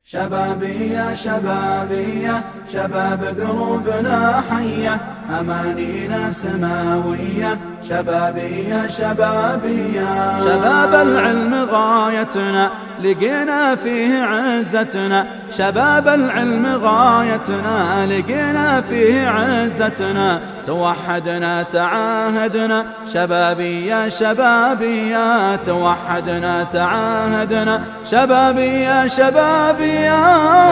شبابي يا شبابي يا شباب قلوبنا حية، أمانينا سماوية. شبابي يا شبابي يا شباب العلم غايتنا، لقينا فيه عزتنا. شباب العلم غايتنا، لقينا فيه عزتنا. توحدنا تعاهدنا، شبابي يا شبابي يا توحدنا تعاهدنا. شبابي يا شبابي يا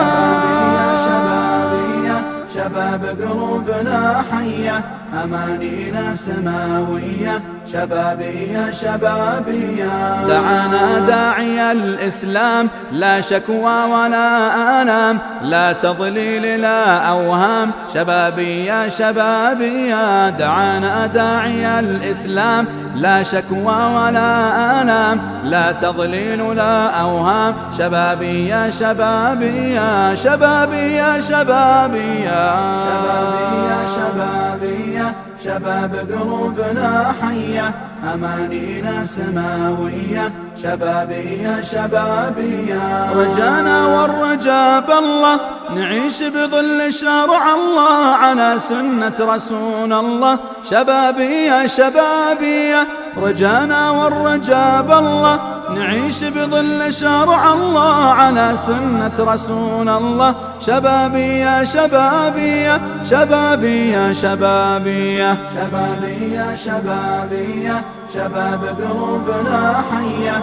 شبابي يا شباب قلوبنا حية، أمانينا سماوية. شبابي يا شبابي يا دعانا داعي الإسلام، لا شكوى ولا آلام، لا تضليل لا أوهام. شبابي يا شبابي يا دعانا داعي الإسلام، لا شكوى ولا آلام، لا تضليل لا أوهام. شبابي يا شبابي يا شبابي يا شبابي يا شبابي يا شبابي يا شباب قلوبنا حية، أمانينا سماوية. شبابي يا شبابي يا رجانا والرجا بالله، نعيش بظل شرع الله على سنة رسول الله. شبابي يا شبابي يا رجانا والرجا بالله، نعيش بظل شرع الله على سنة رسول الله. شبابي يا شبابي يا شبابي يا شبابي يا شبابي يا شبابي يا شباب قلوبنا حية،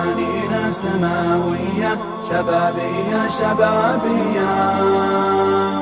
أمانينا سماوية. شبابي يا شبابي يا